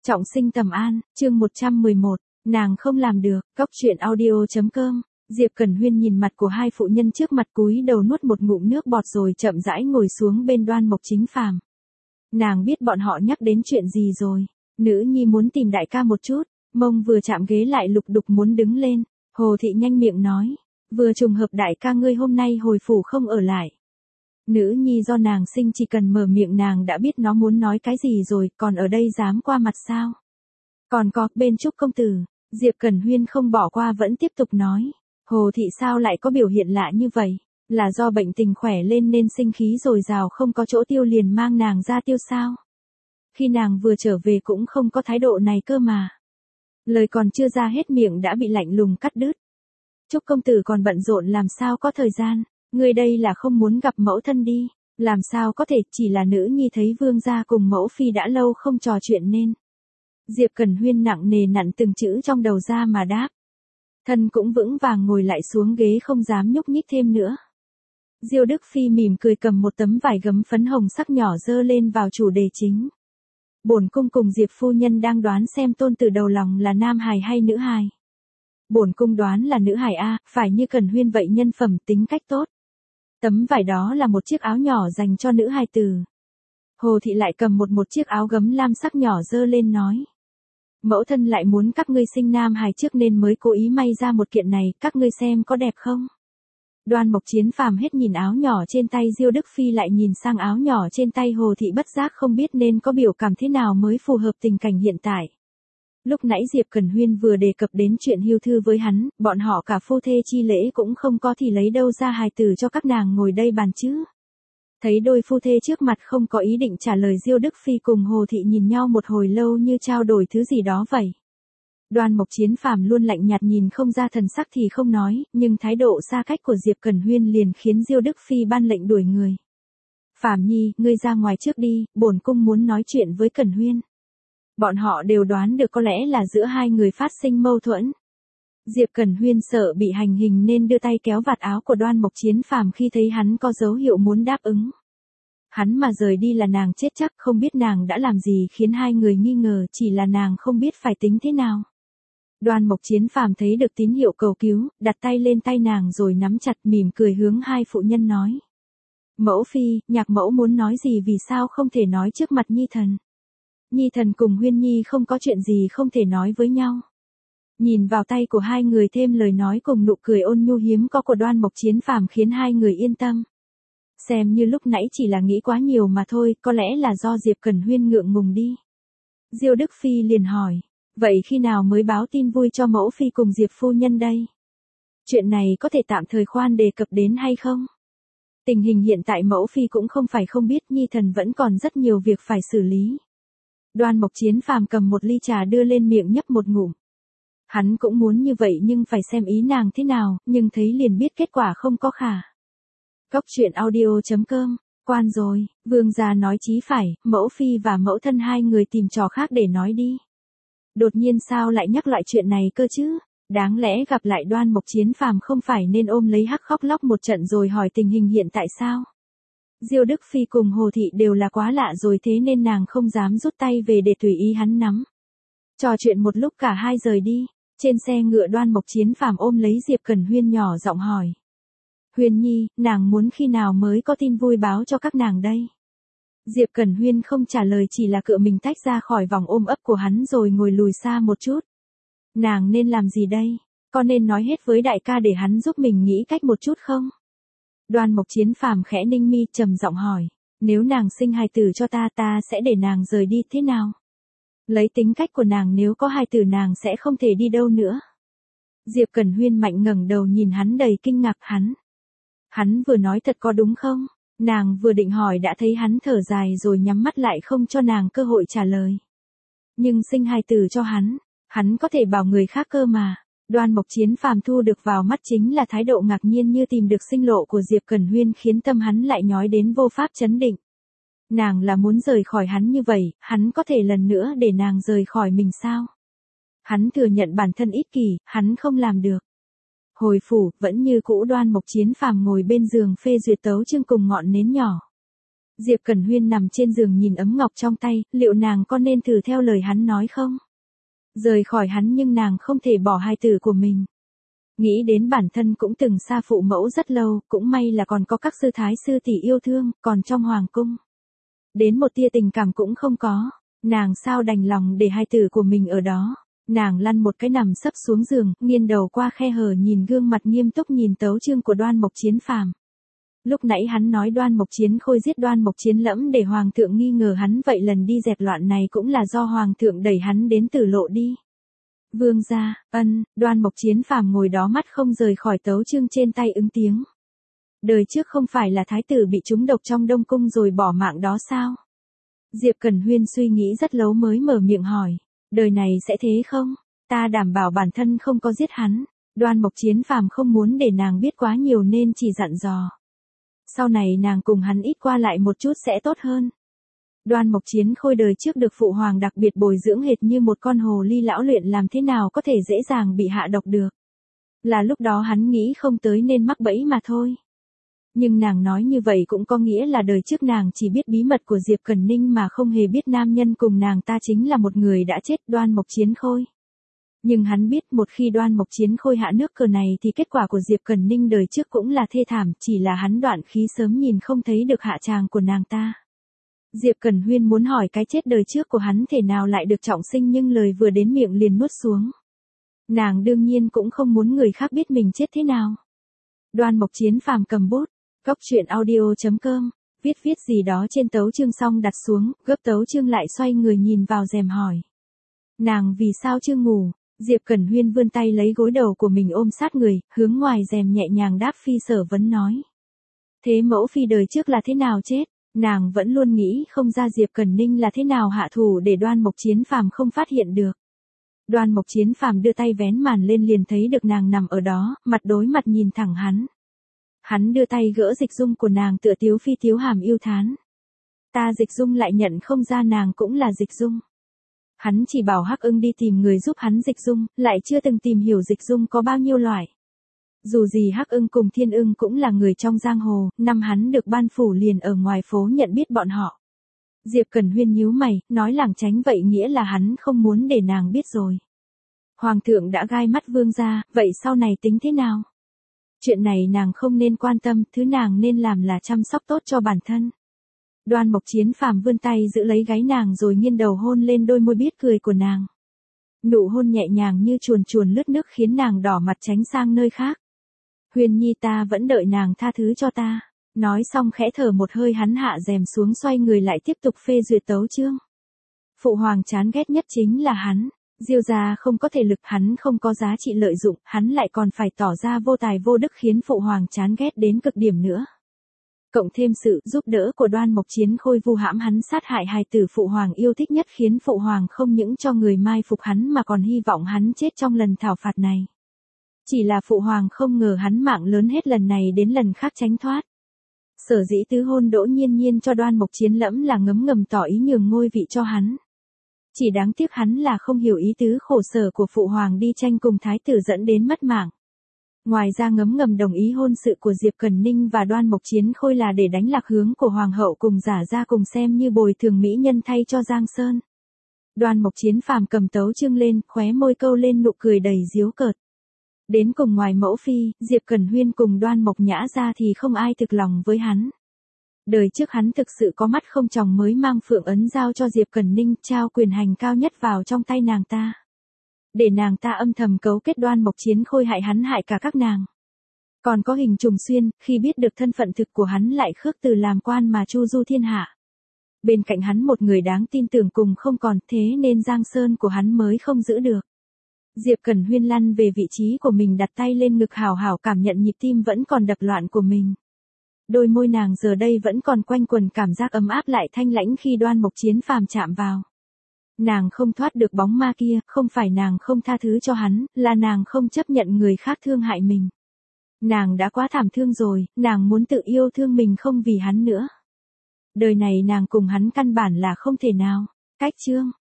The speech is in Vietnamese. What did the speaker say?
Trọng sinh Tầm An, chương 111, nàng không làm được, Cóc truyện audio.com. Diệp Cẩn Huyên nhìn mặt của hai phụ nhân trước mặt cúi đầu nuốt một ngụm nước bọt rồi chậm rãi ngồi xuống bên Đoan Mộc Chính Phàm. Nàng biết bọn họ nhắc đến chuyện gì rồi. Nữ nhi muốn tìm đại ca một chút, mông vừa chạm ghế lại lục đục muốn đứng lên. Hồ Thị nhanh miệng nói, vừa trùng hợp đại ca ngươi hôm nay hồi phủ không ở lại. Nữ nhi do nàng sinh chỉ cần mở miệng nàng đã biết nó muốn nói cái gì rồi, còn ở đây dám qua mặt sao? Còn có, bên Trúc công tử, Diệp Cẩn Huyên không bỏ qua vẫn tiếp tục nói. Hồ Thị sao lại có biểu hiện lạ như vậy? Là do bệnh tình khỏe lên nên sinh khí dồi dào không có chỗ tiêu liền mang nàng ra tiêu sao? Khi nàng vừa trở về cũng không có thái độ này cơ mà. Lời còn chưa ra hết miệng đã bị lạnh lùng cắt đứt. Trúc công tử còn bận rộn làm sao có thời gian? Ngươi đây là không muốn gặp mẫu thân đi, làm sao có thể, chỉ là nữ nhi thấy vương gia cùng mẫu phi đã lâu không trò chuyện nên. Diệp Cẩn Huyên nặng nề nặn từng chữ trong đầu ra mà đáp. Thân cũng vững vàng ngồi lại xuống ghế không dám nhúc nhích thêm nữa. Diêu Đức Phi mỉm cười cầm một tấm vải gấm phấn hồng sắc nhỏ dơ lên vào chủ đề chính. Bổn cung cùng Diệp phu nhân đang đoán xem tôn tử đầu lòng là nam hài hay nữ hài. Bổn cung đoán là nữ hài a, phải như Cẩn Huyên vậy nhân phẩm tính cách tốt. Tấm vải đó là một chiếc áo nhỏ dành cho nữ hài tử. Hồ Thị lại cầm một chiếc áo gấm lam sắc nhỏ dơ lên nói. Mẫu thân lại muốn các ngươi sinh nam hài trước nên mới cố ý may ra một kiện này, các ngươi xem có đẹp không? Đoan Mộc Chiến Phàm hết nhìn áo nhỏ trên tay Diêu Đức Phi lại nhìn sang áo nhỏ trên tay Hồ Thị bất giác không biết nên có biểu cảm thế nào mới phù hợp tình cảnh hiện tại. Lúc nãy Diệp Cẩn Huyên vừa đề cập đến chuyện hưu thư với hắn, bọn họ cả phu thê chi lễ cũng không có thì lấy đâu ra hài tử cho các nàng ngồi đây bàn chứ. Thấy đôi phu thê trước mặt không có ý định trả lời, Diêu Đức Phi cùng Hồ Thị nhìn nhau một hồi lâu như trao đổi thứ gì đó vậy. Đoan Mộc Chiến Phàm luôn lạnh nhạt nhìn không ra thần sắc thì không nói, nhưng thái độ xa cách của Diệp Cẩn Huyên liền khiến Diêu Đức Phi ban lệnh đuổi người. Phàm Nhi, ngươi ra ngoài trước đi, bổn cung muốn nói chuyện với Cẩn Huyên. Bọn họ đều đoán được có lẽ là giữa hai người phát sinh mâu thuẫn. Diệp Cẩn Huyên sợ bị hành hình nên đưa tay kéo vạt áo của Đoan Mộc Chiến Phàm khi thấy hắn có dấu hiệu muốn đáp ứng. Hắn mà rời đi là nàng chết chắc, không biết nàng đã làm gì khiến hai người nghi ngờ, chỉ là nàng không biết phải tính thế nào. Đoan Mộc Chiến Phàm thấy được tín hiệu cầu cứu, đặt tay lên tay nàng rồi nắm chặt mỉm cười hướng hai phụ nhân nói. Mẫu phi, nhạc mẫu muốn nói gì vì sao không thể nói trước mặt Nhi thần. Nhi thần cùng Huyên Nhi không có chuyện gì không thể nói với nhau. Nhìn vào tay của hai người thêm lời nói cùng nụ cười ôn nhu hiếm có của Đoan Mộc Chiến Phàm khiến hai người yên tâm. Xem như lúc nãy chỉ là nghĩ quá nhiều mà thôi, có lẽ là do Diệp Cẩn Huyên ngượng ngùng đi. Diêu Đức Phi liền hỏi, vậy khi nào mới báo tin vui cho mẫu phi cùng Diệp phu nhân đây? Chuyện này có thể tạm thời khoan đề cập đến hay không? Tình hình hiện tại mẫu phi cũng không phải không biết, Nhi thần vẫn còn rất nhiều việc phải xử lý. Đoan Mộc Chiến Phàm cầm một ly trà đưa lên miệng nhấp một ngụm. Hắn cũng muốn như vậy nhưng phải xem ý nàng thế nào, nhưng thấy liền biết kết quả không có khả. Cóc truyện audio.com, quan rồi, vương gia nói chí phải, mẫu phi và mẫu thân hai người tìm trò khác để nói đi. Đột nhiên sao lại nhắc lại chuyện này cơ chứ? Đáng lẽ gặp lại Đoan Mộc Chiến Phàm không phải nên ôm lấy hắc khóc lóc một trận rồi hỏi tình hình hiện tại sao? Diêu Đức Phi cùng Hồ Thị đều là quá lạ rồi thế nên nàng không dám rút tay về để tùy ý hắn nắm. Trò chuyện một lúc cả hai rời đi, trên xe ngựa Đoan Mộc Chiến Phàm ôm lấy Diệp Cẩn Huyên nhỏ giọng hỏi. Huyên Nhi, nàng muốn khi nào mới có tin vui báo cho các nàng đây? Diệp Cẩn Huyên không trả lời chỉ là cựa mình tách ra khỏi vòng ôm ấp của hắn rồi ngồi lùi xa một chút. Nàng nên làm gì đây? Có nên nói hết với đại ca để hắn giúp mình nghĩ cách một chút không? Đoan Mộc Chiến Phàm khẽ ninh mi trầm giọng hỏi, nếu nàng sinh hài tử cho ta sẽ để nàng rời đi thế nào? Lấy tính cách của nàng nếu có hài tử nàng sẽ không thể đi đâu nữa. Diệp Cẩn Huyên mạnh ngẩng đầu nhìn hắn đầy kinh ngạc. Hắn vừa nói thật có đúng không? Nàng vừa định hỏi đã thấy hắn thở dài rồi nhắm mắt lại không cho nàng cơ hội trả lời. Nhưng sinh hài tử cho hắn có thể bảo người khác cơ mà. Đoan Mộc Chiến Phàm thu được vào mắt chính là thái độ ngạc nhiên như tìm được sinh lộ của Diệp Cẩn Huyên khiến tâm hắn lại nhói đến vô pháp chấn định. Nàng là muốn rời khỏi hắn như vậy, hắn có thể lần nữa để nàng rời khỏi mình sao? Hắn thừa nhận bản thân ích kỷ, hắn không làm được. Hồi phủ, vẫn như cũ Đoan Mộc Chiến Phàm ngồi bên giường phê duyệt tấu chương cùng ngọn nến nhỏ. Diệp Cẩn Huyên nằm trên giường nhìn ấm ngọc trong tay, liệu nàng có nên thử theo lời hắn nói không? Rời khỏi hắn nhưng nàng không thể bỏ hai tử của mình. Nghĩ đến bản thân cũng từng xa phụ mẫu rất lâu, cũng may là còn có các sư thái sư tỷ yêu thương, còn trong hoàng cung. Đến một tia tình cảm cũng không có, nàng sao đành lòng để hai tử của mình ở đó. Nàng lăn một cái nằm sấp xuống giường, nghiêng đầu qua khe hở nhìn gương mặt nghiêm túc nhìn tấu chương của Đoan Mộc Chiến Phàm. Lúc nãy hắn nói Đoan Mộc Chiến Khôi giết Đoan Mộc Chiến Lẫm để hoàng thượng nghi ngờ hắn, vậy lần đi dẹp loạn này cũng là do hoàng thượng đẩy hắn đến tử lộ đi. Vương gia, Đoan Mộc Chiến Phàm ngồi đó mắt không rời khỏi tấu chương trên tay ứng tiếng. Đời trước không phải là thái tử bị trúng độc trong Đông Cung rồi bỏ mạng đó sao? Diệp Cẩn Huyên suy nghĩ rất lâu mới mở miệng hỏi. Đời này sẽ thế không? Ta đảm bảo bản thân không có giết hắn. Đoan Mộc Chiến Phàm không muốn để nàng biết quá nhiều nên chỉ dặn dò. Sau này nàng cùng hắn ít qua lại một chút sẽ tốt hơn. Đoan Mộc Chiến Khôi đời trước được phụ hoàng đặc biệt bồi dưỡng hệt như một con hồ ly lão luyện, làm thế nào có thể dễ dàng bị hạ độc được. Là lúc đó hắn nghĩ không tới nên mắc bẫy mà thôi. Nhưng nàng nói như vậy cũng có nghĩa là đời trước nàng chỉ biết bí mật của Diệp Cẩn Ninh mà không hề biết nam nhân cùng nàng ta chính là một người đã chết, Đoan Mộc Chiến Khôi. Nhưng hắn biết một khi Đoan Mộc Chiến Khôi hạ nước cờ này thì kết quả của Diệp Cẩn Ninh đời trước cũng là thê thảm, chỉ là hắn đoạn khí sớm nhìn không thấy được hạ tràng của nàng ta. Diệp Cẩn Huyên muốn hỏi cái chết đời trước của hắn thể nào lại được trọng sinh, nhưng lời vừa đến miệng liền nuốt xuống. Nàng đương nhiên cũng không muốn người khác biết mình chết thế nào. Đoan Mộc Chiến Phàm cầm bút, góc truyện audio.com, viết gì đó trên tấu chương xong đặt xuống, gấp tấu chương lại xoay người nhìn vào rèm hỏi. Nàng vì sao chưa ngủ? Diệp Cẩn Huyên vươn tay lấy gối đầu của mình ôm sát người, hướng ngoài rèm nhẹ nhàng đáp Phi Sở Vấn nói. Thế mẫu phi đời trước là thế nào chết? Nàng vẫn luôn nghĩ không ra Diệp Cẩn Ninh là thế nào hạ thủ để Đoan Mộc Chiến Phàm không phát hiện được. Đoan Mộc Chiến Phàm đưa tay vén màn lên liền thấy được nàng nằm ở đó, mặt đối mặt nhìn thẳng hắn. Hắn đưa tay gỡ dịch dung của nàng tựa tiếu phi tiếu hàm yêu thán. Ta dịch dung lại nhận không ra nàng cũng là dịch dung. Hắn chỉ bảo Hắc Ưng đi tìm người giúp hắn dịch dung, lại chưa từng tìm hiểu dịch dung có bao nhiêu loại. Dù gì Hắc Ưng cùng Thiên Ưng cũng là người trong giang hồ, năm hắn được ban phủ liền ở ngoài phố nhận biết bọn họ. Diệp Cẩn Huyên nhíu mày, nói lảng tránh vậy nghĩa là hắn không muốn để nàng biết rồi. Hoàng thượng đã gai mắt vương gia, vậy sau này tính thế nào? Chuyện này nàng không nên quan tâm, thứ nàng nên làm là chăm sóc tốt cho bản thân. Đoan Mộc Chiến Phàm vươn tay giữ lấy gáy nàng rồi nghiêng đầu hôn lên đôi môi biết cười của nàng. Nụ hôn nhẹ nhàng như chuồn chuồn lướt nước khiến nàng đỏ mặt tránh sang nơi khác. Huyền Nhi, ta vẫn đợi nàng tha thứ cho ta. Nói xong khẽ thở một hơi, hắn hạ rèm xuống xoay người lại tiếp tục phê duyệt tấu chương. Phụ hoàng chán ghét nhất chính là hắn. Diêu gia không có thể lực, hắn không có giá trị lợi dụng, hắn lại còn phải tỏ ra vô tài vô đức khiến phụ hoàng chán ghét đến cực điểm nữa. Cộng thêm sự giúp đỡ của Đoan Mộc Chiến Khôi vu hãm hắn sát hại hài tử phụ hoàng yêu thích nhất khiến phụ hoàng không những cho người mai phục hắn mà còn hy vọng hắn chết trong lần thảo phạt này. Chỉ là phụ hoàng không ngờ hắn mạng lớn hết lần này đến lần khác tránh thoát. Sở dĩ tứ hôn Đỗ Nhiên Nhiên cho Đoan Mộc Chiến Lẫm là ngấm ngầm tỏ ý nhường ngôi vị cho hắn. Chỉ đáng tiếc hắn là không hiểu ý tứ khổ sở của phụ hoàng đi tranh cùng thái tử dẫn đến mất mạng. Ngoài ra ngấm ngầm đồng ý hôn sự của Diệp Cẩn Ninh và Đoan Mộc Chiến Khôi là để đánh lạc hướng của hoàng hậu cùng giả ra cùng xem như bồi thường mỹ nhân thay cho Giang Sơn. Đoan Mộc Chiến Phàm cầm tấu chương lên, khóe môi câu lên nụ cười đầy giễu cợt. Đến cùng ngoài mẫu phi, Diệp Cẩn Huyên cùng Đoan Mộc Nhã ra thì không ai thực lòng với hắn. Đời trước hắn thực sự có mắt không tròng mới mang phượng ấn giao cho Diệp Cẩn Ninh, trao quyền hành cao nhất vào trong tay nàng ta. Để nàng ta âm thầm cấu kết Đoan Mộc Chiến Khôi hại hắn hại cả các nàng. Còn có Hình Trùng Xuyên, khi biết được thân phận thực của hắn lại khước từ làm quan mà chu du thiên hạ. Bên cạnh hắn một người đáng tin tưởng cùng không còn, thế nên Giang Sơn của hắn mới không giữ được. Diệp Cẩn Huyên lăn về vị trí của mình, đặt tay lên ngực hào hào cảm nhận nhịp tim vẫn còn đập loạn của mình. Đôi môi nàng giờ đây vẫn còn quanh quẩn cảm giác ấm áp lại thanh lãnh khi Đoan Mộc Chiến Phàm chạm vào. Nàng không thoát được bóng ma kia, không phải nàng không tha thứ cho hắn, là nàng không chấp nhận người khác thương hại mình. Nàng đã quá thảm thương rồi, nàng muốn tự yêu thương mình không vì hắn nữa. Đời này nàng cùng hắn căn bản là không thể nào. Cách chương